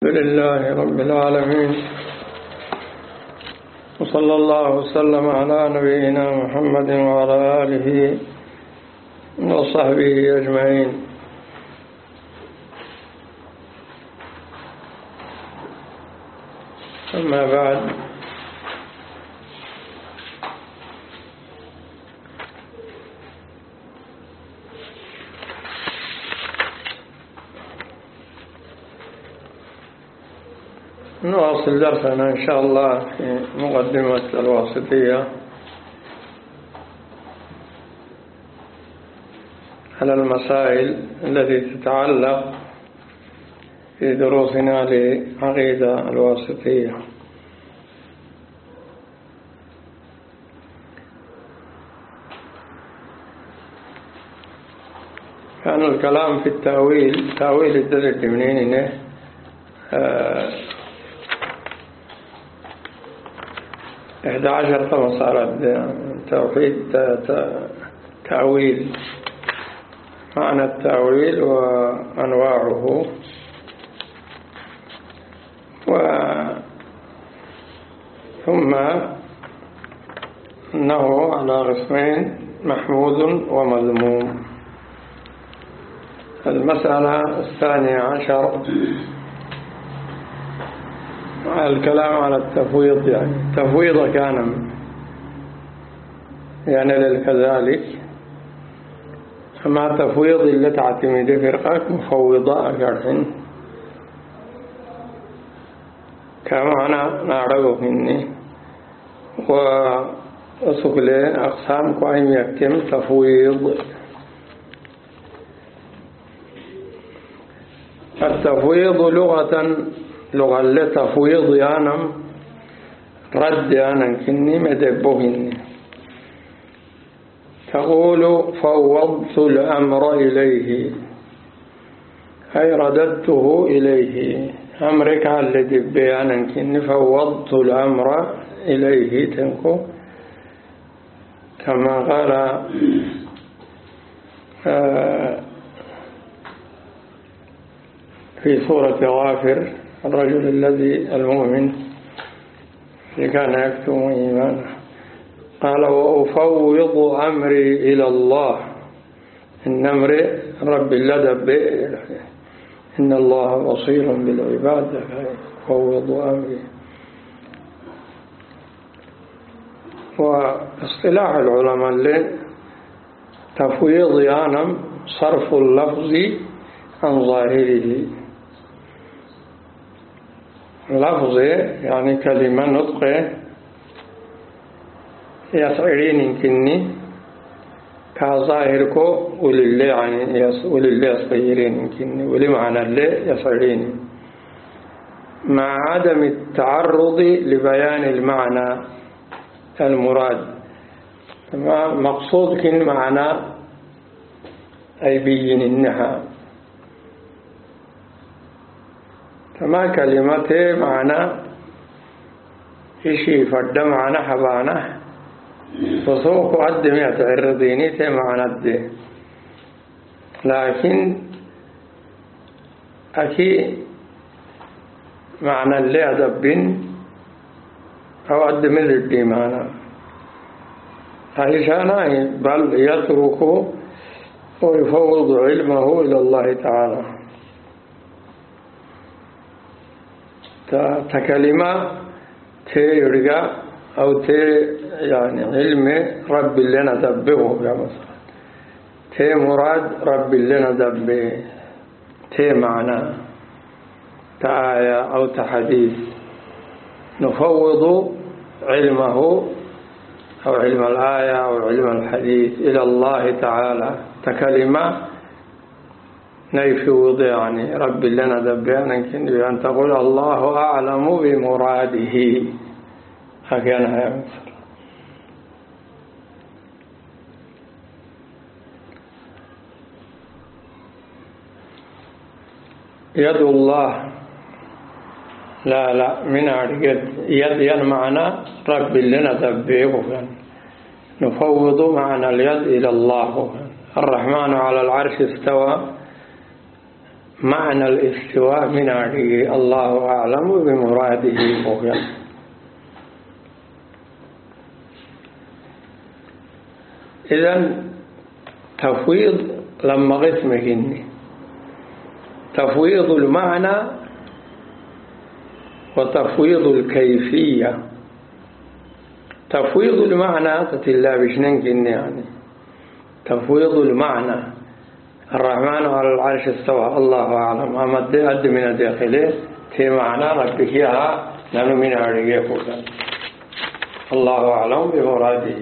الحمد لله رب العالمين، وصلى الله وسلم على نبينا محمد وعلى آله وصحبه أجمعين. أما بعد، نواصل درسنا إن شاء الله في مقدمة الواسطية على المسائل التي تتعلق في دروسنا لعقيدة الواسطية. كان الكلام في تأويل الدرجة منين 11 فمصارات توحيد تأويل، معنى التأويل وأنواعه، ثم أنه على قسمين: محمود ومذموم. المسألة 12 الكلام على التفويض، يعني التفويض كان للكذلك، أما تفويض اللي تعتمد فرقك مفوضة أكارحن كما أنا نعرفه مني وأسكلين أقسام قائم يكتم تفويض. التفويض لغة لتفويض يانم رد يانم كني مدبهني، تقول فوضت الأمر إليه، أي رددته إليه. أمرك على دبيانا كني فوضت الأمر إليه تنكو، كما قال في سورة غافر الرجل الذي المؤمن اللي كان يكتم إيمانه، قال وأفوض أمري إلى الله، إن أمري رب لدب إن الله بصير بالعباد، أفوض أمري. واصطلاح العلماء اللي تفويض يانم صرف اللفظ عن ظاهره، لفظه يعني كلمة نطقه يسعرين كني كظاهركو ولله، يعني ولله يصيرين كني ولمعنى الله يسعرين، مع عدم التعرض لبيان المعنى المراد. مقصود كن معنى أي بيين النها، فما كلمته معنى إشي فرد معنى حبانه وسوق قدم يتعرضيني تي معنى ده، لكن أكي معنى اللي أدب أو قدم ذي معنى عيشانا، بل يتركه ويفوض علمه إلى الله تعالى. تكلمة تيرجع أو يعني علم رب لنا دبه، مثلا تي مراد رب لنا دبه، تي معنى تآية أو تحديث، نفوض علمه أو علم الآية أو علم الحديث إلى الله تعالى. تكلمة نيفوض يعني رب لنا دبيانا كني أن تقول الله أعلم بمراده، هكذا مثلا. يد الله لا من يد معنى رب لنا دبيه، نفوض معنى اليد إلى الله. الرحمن على العرش استوى معنى الاستواء من عليه الله أعلم بمراده بوغيا إذن تفويض لما غثمهن تفويض المعنى وتفويض الكيفية. تفويض المعنى تتلا بشننكن يعني تفويض المعنى الرحمن على العرش استوى الله أعلم أما أد من الداخل في معنى ربك يها نحن من عرقه الله أعلم بمراده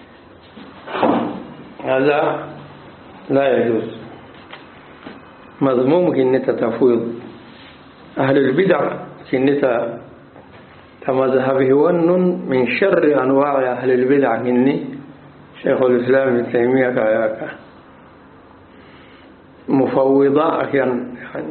هذا لا يجوز مضموم كنت تفويض أهل البدع كنت كمذهبه ون من شر أنواع أهل البدع كني شيخ الإسلام ابن تيمية كاياكا مفوضة يعني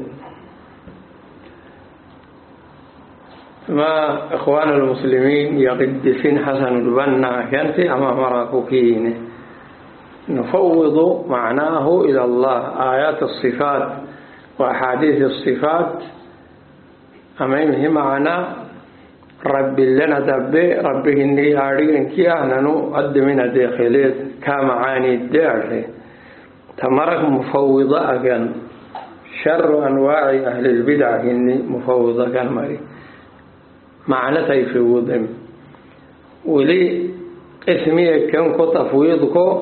ما إخوان المسلمين يقدسين حسن البنا كانت أمام راكوكين نفوض معناه إلى الله آيات الصفات وأحاديث الصفات أمامه معنى رب لنا دبي ربه إني أريد كيا ننو قد من الداخلين كمعاني الداخل تمرك مفوضة كان شر أنواع أهل البدع إني مفوضة كان مري معنى تيفوضهم ولي اسمي كنكو تفويضكو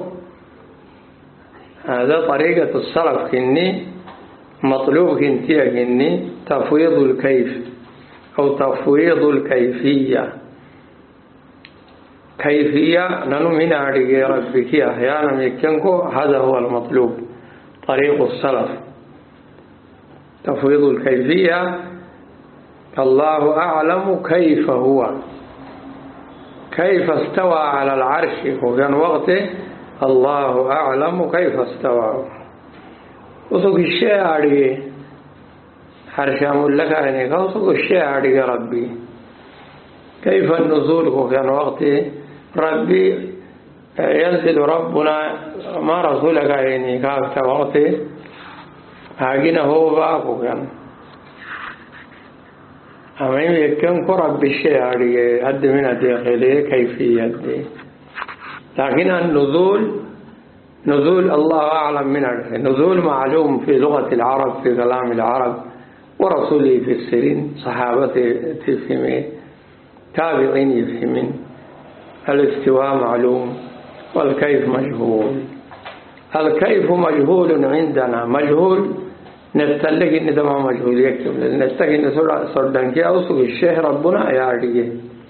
هذا طريقة السلف كني مطلوب كنتيا كني تفويض الكيف أو تفويض الكيفية كيفية ننو من عرق ربك أحيانا يكنكو هذا هو المطلوب طريق السلف تفويض الكيفية الله أعلم كيف هو كيف استوى على العرش وكان وقته الله أعلم كيف استوى وصف الشيء عرقه حرشام لك أنك وصف الشيء عرق ربي كيف النزول وكان وقته ربي ينزل ربنا ما رسولك يعني كافت وقته هاجنا هو باكو كان أمين يكن رب الشيء عرق هد من الداخل كيفية لكن النزول نزول الله أعلم من عرفه نزول معلوم في لغة العرب في كلام العرب ورسوله في السرين صحابته تفهمين تابعين يفهمين الاستواء معلوم والكيف مجهول الكيف مجهول عندنا مجهول نستلق إن ده مجهول يكتب نستلق إن صردنك أوصف الشيخ ربنا يعرقه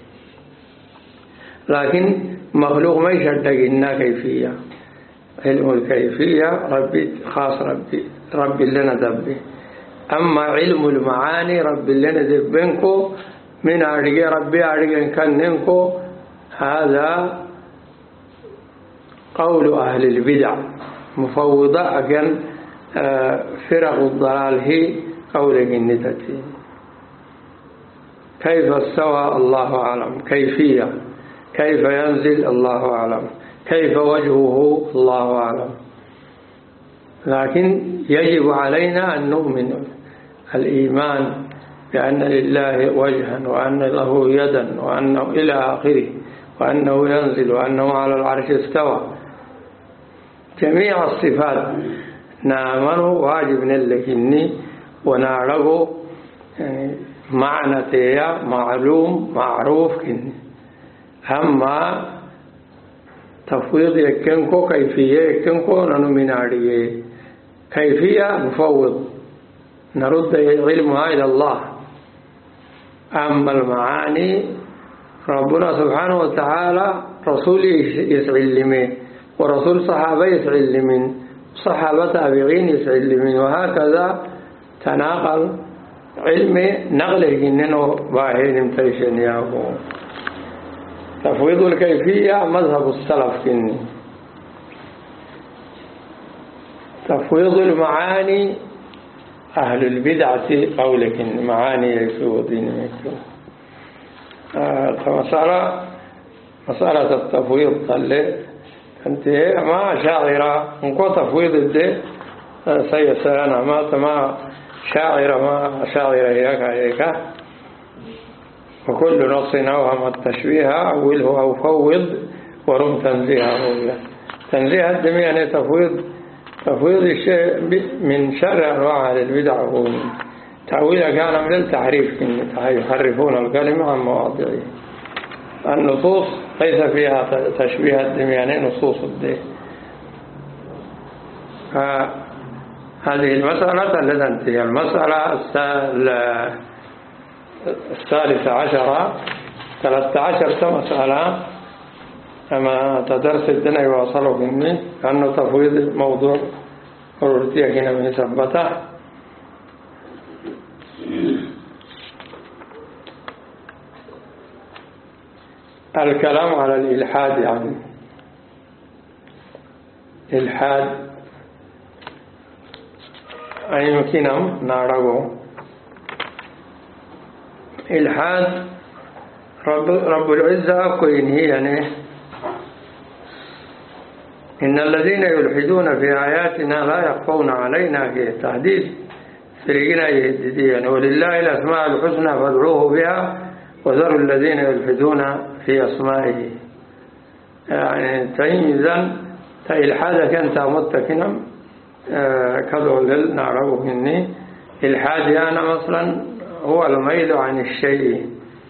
لكن مخلوق ما يشدق إنها كيفية علم الكيفية ربي خاص ربي لنا دبي أما علم المعاني ربي لنا دبنكو من عرقه ربي عرقه كننكو هذا قول أهل البدع مفوضة أكن فرق الضلال هي قول النتتي كيف استوى الله أعلم كيفية كيف ينزل الله أعلم كيف وجهه الله أعلم لكن يجب علينا أن نؤمن الإيمان بأن لله وجها وأن له يدا وأنه إلى آخره وأنه ينزل وأنه على العرش استوى جميع الصفات نامنه واجب لكني ونعرفه يعني معنى تيا معلوم معروف كني أما تفويض يكنكو كيفية يكنكو ننمين عليه كيفية نفوض نرد علمها إلى الله أما المعاني ربنا سبحانه وتعالى رسول يسعلمه ورسول صحابة يسعلمين صحابة تابعين يسعلمين وهكذا تناقل علم نقله جننه باهين امترشن ياهو تفويض الكيفية مذهب السلف كني تفويض المعاني أهل البدعة قولك إن معاني يفوضين مسألة التفويض قال أنت ما شاعرة نكو تفويض الدي سيسانا ما شاعر ما شاعر إياك وكل نص أوهم التشبيه أوله أو فوض ورم تنزيهه. تنزيه الدم يعني تفويض الشيء من شر أنواع البدع تأويله كان من التحريف، يحرفون الكلمة عن مواضعه. النصوص ليس فيها تشبيه الدم يعني نصوص الدين. هذه المسألة التي هي المسألة 13 مسألة أما تدرس الدين يواصلوا مني كأنه تفويض موضوع ورتيه هنا من ثبته. الكلام على الإلحاد يعني إلحاد أي يمكنهم نعرفه. إلحاد رب العزة كوينه يعني إن الذين يلحدون في آياتنا لا يخفون علينا في التحديد سرقنا يهددين ولله الأسماء الحسنى فادعوه بها وذروا الذين يلحدون في أسمائه. يعني تيمزا إلحادك أنت متكنا كذول نعرفه مني. الحاد يعني مثلا هو الميل عن الشيء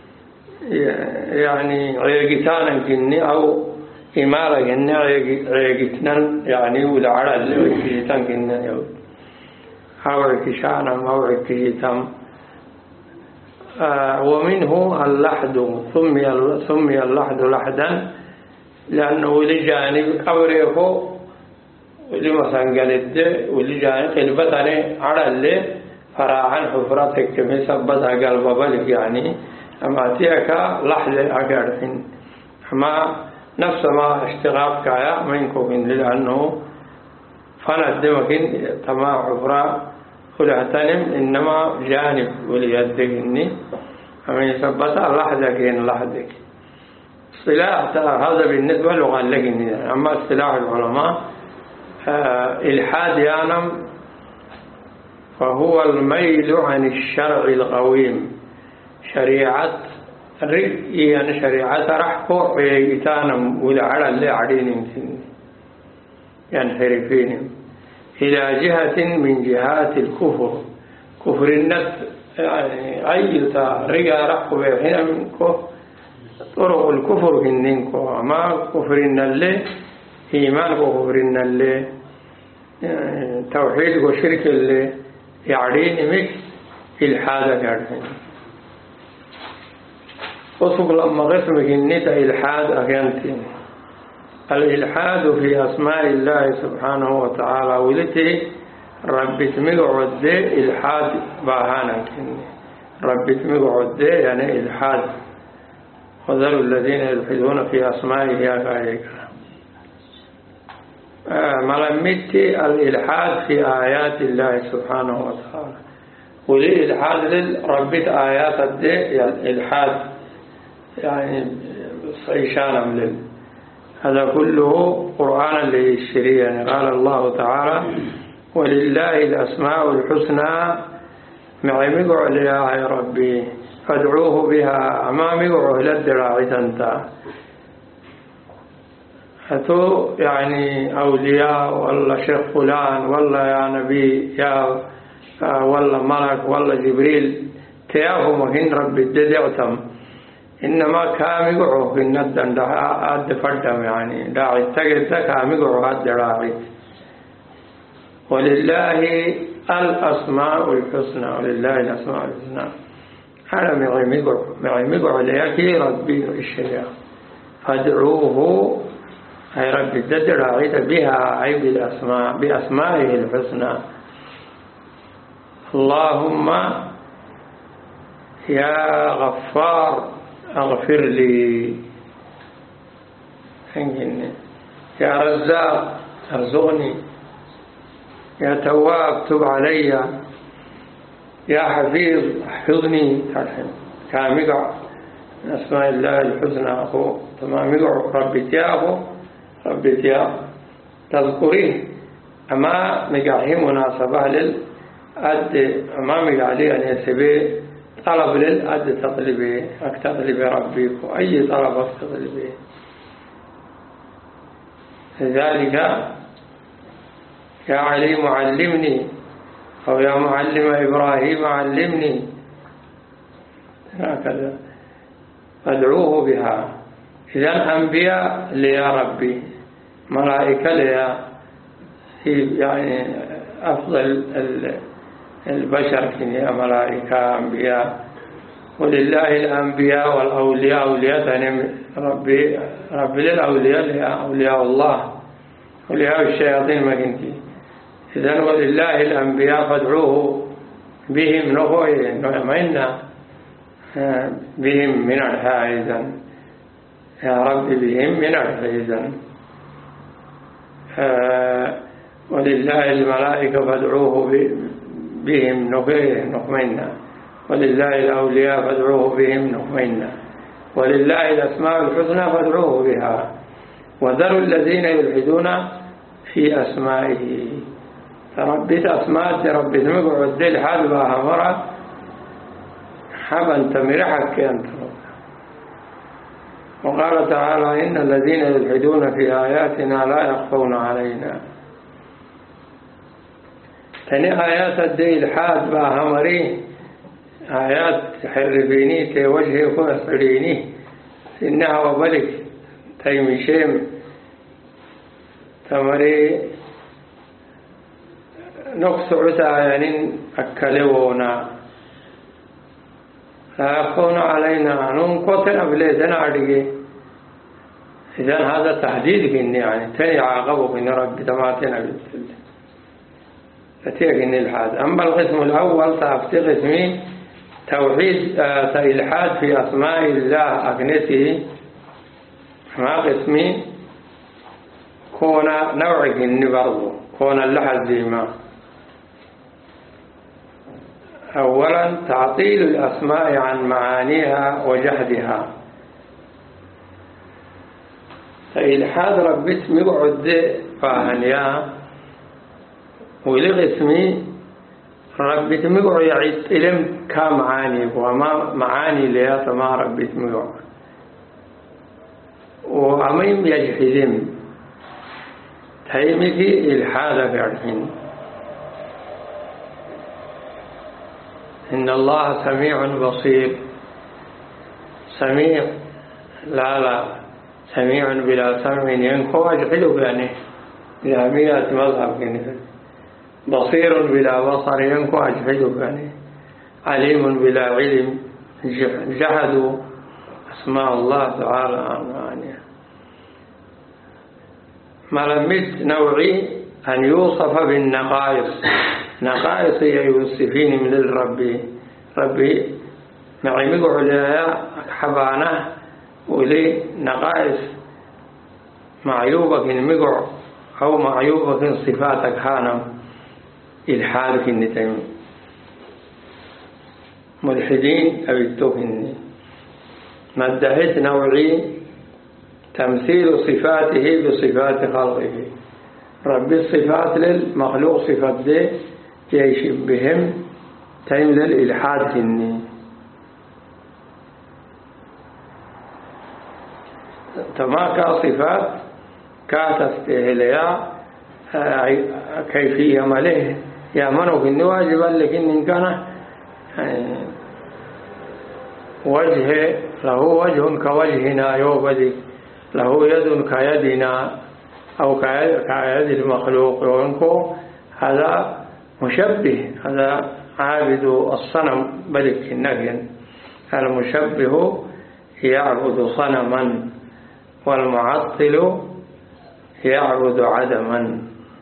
يعني عيقتانا كني أو إمارة كني عيقتنا يعني ولعرى عيقتان كني أو عيقشانا أو عيقتام. ومنه اللحد سمي اللحد لحدا لأنه لجانب أوريكو ولمثلا قالت ولجانب قلبتني على اللي فراعا حفرتك كمي سبتها قلب بلك يعني أما تيك لحد أقارفين أما نفس ما اشتغاف كايا منكم لأنه فندمك تما حفرة ولهتنم إنما جانب وليدك إني أما يثبتها لحدك إن لحدك صلاح هذا بالنسبة لغة لك إني. أما اصطلاح العلماء إلحاد يعني فهو الميل عن الشرع القويم شريعة يعني شريعة رحكو يتانم ولعلى اللي عدين ينحرفين إلى جهة من جهات الكفر كفر النفس يعني أي رجع رحكو بيحين منكو طرق الكفر منكو ما كفر اللي إيمان كفر اللي توحيد وشرك اللي يعدين مك إلحاد كارثين وصف لما قسمك النتا إلحاد أغانتين. الإلحاد في أسماء الله سبحانه وتعالى ولتي رب تمقعد إلحاد باهانا رب تمقعد يعني إلحاد وذروا الذين يلحدون في أسمائه يا غايك. ملمت الإلحاد في آيات الله سبحانه وتعالى ولإلحاد للربط آيات الإلحاد يعني صيشانا من هذا كله قرآن للشريع. يعني قال الله تعالى ولله الأسماء الحسنى معمقع لها يا ربي فادعوه بها أمامقع للدراعي تنتا هتو يعني أولياء والله شيخ فلان والله يا نبي يا والله ملك والله جبريل تياهم هن ربي ددعتم إنما كامقعوا في الندن دا فردم يعني داعي تجد كامقعوا الدراعي. ولله الأسماء الحسنى ولله الأسماء الحسنى أنا معي ليكي ربي الشريعة فادعوه أي ربي الدراعي بها أي بأسمائه الحسنى. اللهم يا غفار اغفر لي يا رزاق ارزقني يا تواب تب علي يا حفيظ احفظني كامقع اسماء الله الحسنى أخو تمامقع ربي تياه تذكريه أما مقعه مناسبة أد أمامي عليه أن يسبي طلب للأد تطلبي أكتطلبي ربك وأي طلب أكتطلبي. لذلك يا عليم علمني أو يا معلم إبراهيم علمني، هكذا فادعوه بها. إذن أنبياء ليا ربي، ملائكة ليا، يعني أفضل البشر كنيا ملائكة أنبياء. ولله الأنبياء والأولياء، أولياء يعني ربي للأولياء أولياء الله، أولياء الشياطين ما كنتي. إذن ولله الأنبياء فادعوه بهم نعمنا بهم من الحائزا، يا رب بهم من الحائزا. ولله الملائكة فادعوه بهم نقمنا، ولله الأولياء فادعوه بهم نقمنا، ولله الأسماء الحسنى فادعوه بها، وذروا الذين يلحدون في أسمائه. ربيت أسماء ربي تمقعد دي الحاد بها مرة حبا تمرحك أنت. وقال تعالى إن الذين يلحدون في آياتنا لا يخفون علينا. تاني آيات الدي الحاد بها مريه آيات حربيني توجهي وأسعريني إنها وبلك تيمشيم تمري نقص عتايان أكلونا لا يخفون علينا ننقطنا بليدنا عدقي. إذن هذا تحديد كني يعني تاني عاقبه إن ربي تماتنا بالسلة فتيقني الحاد. أما القسم الأول تفتي قسمي توحيد الحاد في أسماء الله أكنته، ما قسمي كون نوع كني برضو كون اللحظ ديما. أولا تعطيل الأسماء عن معانيها وجهدها. فإلحاد ربي اسمي وعد فاهنيا ولغ اسمي ربي اسمي وعيد إلم كمعاني وما معاني ليا ما ربي اسمي وعد وأميم يجحدم تيمتي إلحاد في عرحين. إن الله سميع بصير. سميع لا سميع بلا سمع ينكو أجحده يعني بلا مئة مذهب يعني. بصير بلا بصر ينكو أجحده يعني. عليم بلا علم جحدوا أسماء الله تعالى يعني. ملمت نوعي أن يوصف بالنقائص. نقائص يوصفين من الرب ربي معي مقع لها حبانه ولي نقائص معيوبك مقع أو معيوبك صفاتك هانم إلحادك النتيم ملحدين أبتوهن. مدهت نوعي تمثيل صفاته بصفات خلقه. ربي الصفات للمخلوق صفات دي يشبههم تيم للإلحاد فيني. تما كصفات كاتستهليا كيفية مليه يأمنوا في النواجب لكن إن كان وجه له وجه كوجهنا يوبدي، له يد كيدنا أو كيد المخلوق وينكو هذا مشبه، هذا عابد الصنم بلك النبي. المشبه يعبد صنما والمعطل يعبد عدما.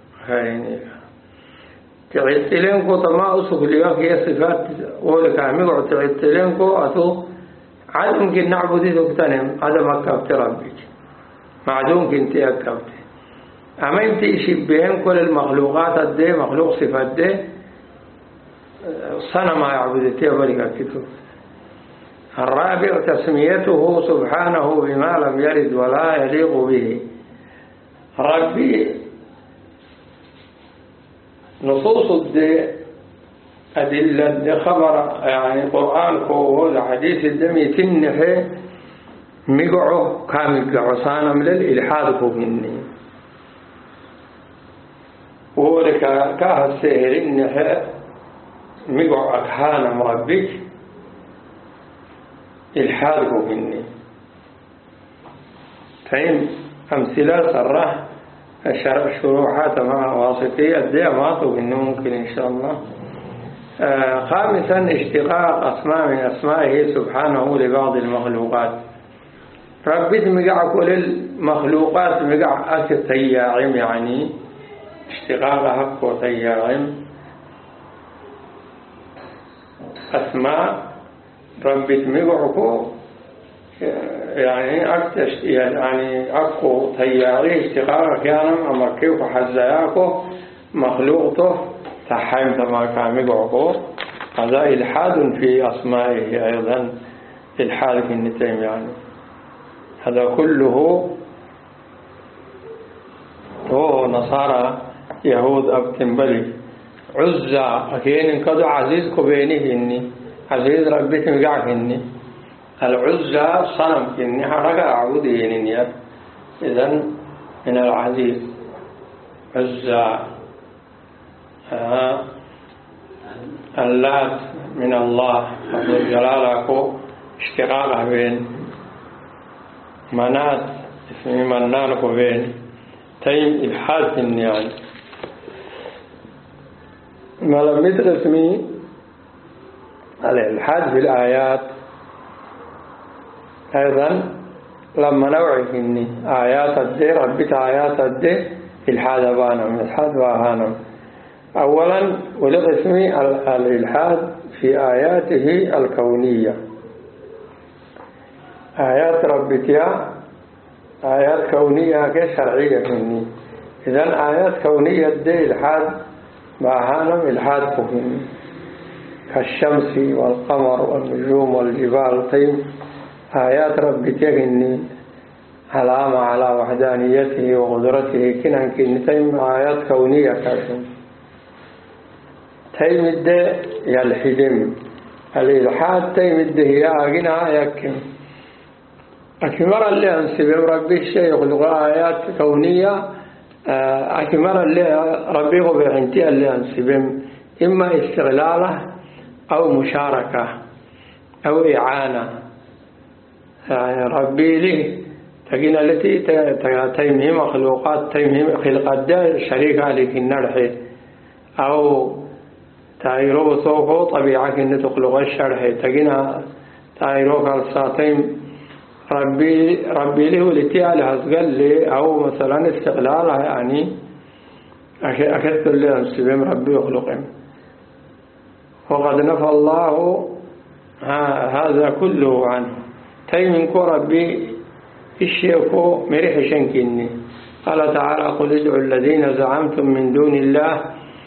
تعطلينكو تما أسوك لياك هي صفات ولك عميقو تعطلينكو أتو عدم كن نعبدي تكتنم عدم أكبت ربك معدوم كنت أكبت. أما يمتي يشبهن كل المخلوقات الدي مخلوق صفات دي صنما يعبدتي بركة كتب. الرابع تسميته سبحانه بما لم يرد ولا يليق به. ربي نصوص الدي أدلة خبر يعني قرآن كو حديث الدمي تنحي مقعه كامل صانم للإلحاد كو مني ولك كاه السهر إنحي مقع أكهان مربك إلحاد كو مني فإن أمثلة صرح الشروحات مع واسطية دي أماطه إنه ممكن إن شاء الله. خامسا اشتقاق أسماء من أسمائه سبحانه لبعض المخلوقات. ربي مقع كل المخلوقات مقع أكثر تياعم يعني اشتقاق حق وتياعم أسماء ربي مقعكو يعني أكثر يعني أكو تياري اشتقاق كانم أمركيو حزياكو مخلوقته تحيم تما كان مقعكو هذا إلحاد في أسمائه أيضا إلحاد في النتيم يعني هذا كله هو نصارى يهود أبتنبلي عزة أكين انقضوا عزيزكو بينه إني عزيز ربك مقعك إني العزة صنم إني حركة أعبده إني إذن من العزيز عزة اللات من الله رب جلالك اشتقاقه بين منات اسمه منانك بين تيم إلحاد يعني ما لم يدر اسمي الإلحاد في الآيات أيضا لما نوعي إني آيات الدي ربك آيات الدي إلحاد بانم إلحاد باهانم أولا ولقسم الإلحاد في آياته الكونية آيات ربك آيات كونية كشرعية مني إذن آيات كونية دي إلحاد باهانم إلحاد فهمي كالشمس والقمر والنجوم والجبال طيب آيات ربك إني علامة على وحدانيته وقدرته كنن كنتين آيات كونية كاشم تيمد يلحدم الإلحاد تيمد هي أغنى يكم أكمر اللي أنسبهم ربي الشيء يخلق آيات كونية أكمر اللي ربي بعنتي اللي أنسبهم إما استغلاله أو مشاركة أو إعانة يعني ربي له تقين التي تيمهم مخلوقات تيمهم خلقات شريكة لك النرح أو تايرو صوفو طبيعة إن تخلق الشرح تقين تايرو كالساتيم ربي له التي على هزقل لي أو مثلا استغلالها يعني أكدت اللي أنسبهم ربي يخلقهم وقد نفى الله هذا كله عنه تيمنكو ربي الشيخو مريح شنكني قال تعالى قل ادعوا الذين زعمتم من دون الله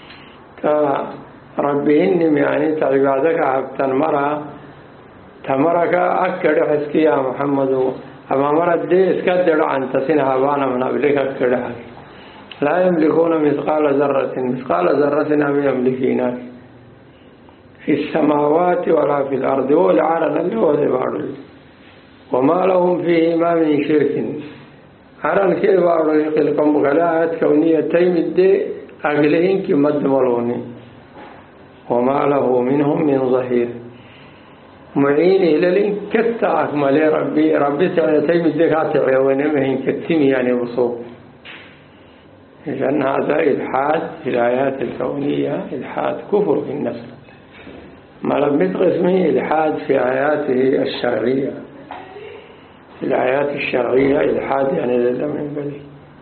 ربهن يعني تعبادك عبتا مرة تمرك أكد حسكي يا محمد أما مرة دي اسكدر عن تسنها بانا من أبلك أكد لا يملكون مثقال ذرة أم يملكينك في السماوات ولا في الأرض والعالم اللي هو ذبار وما لهم فيهما من شرك عرن كبار يخلقهم بغلاءات كونية تيمد أقلهن كمد ملوني وما له منهم من ظهير معين إلى كتا أكمل ربي تيمد كاتع ونمهن كتمي يعني بصوب لأن هذا إلحاد في الآيات الكونية إلحاد كفر في النفس ما لم يتقسمه إلحاد في آياته الشرعية في الآيات الشرعية إلحاد يعني لله من بلي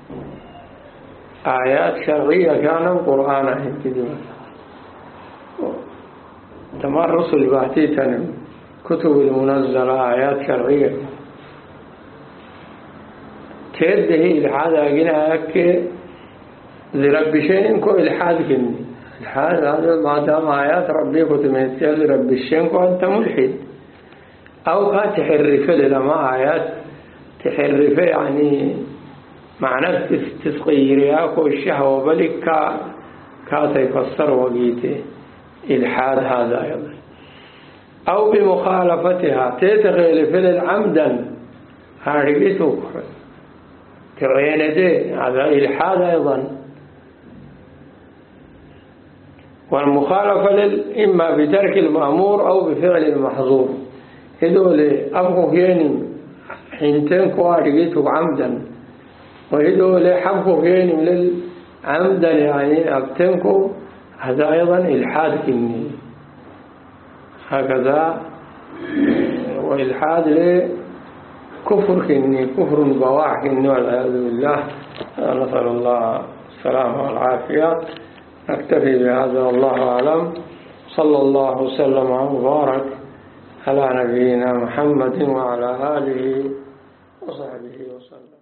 آيات شرعية كانوا قرآنا هنتدوا تمام رسل باتيتنا كتب المنزلة آيات شرعية كده إلحاد أجينا أكي لرب شيء كو إلحاد كني الحاد هذا ما دام آيات ربي كتمت لرب الشيء كو أنت ملحد أو كاتحرف لما آيات تحرف يعني معنى تسقيرياك والشهوة بلك كاتيفسر وقيته إلحاد هذا أيضا. أو بمخالفتها تتغيل فعل عمدا هارجته كغينته هذا إلحاد أيضا. والمخالفة إما بترك المأمور أو بفعل المحظور. هذول أبقوا كيني حينتين كوارجته عمدا، وهذول حبقوا كيني للعمدا يعني أبتنكوا، هذا أيضا إلحاد كني هكذا. وإلحاد لكفر كني، كفر بواح كني والعياذ بالله، نسأل الله السلامة والعافية. نكتفي بهذا والله أعلم. صلى الله وسلم وبارك على نبينا محمد وعلى آله وصحبه وسلم.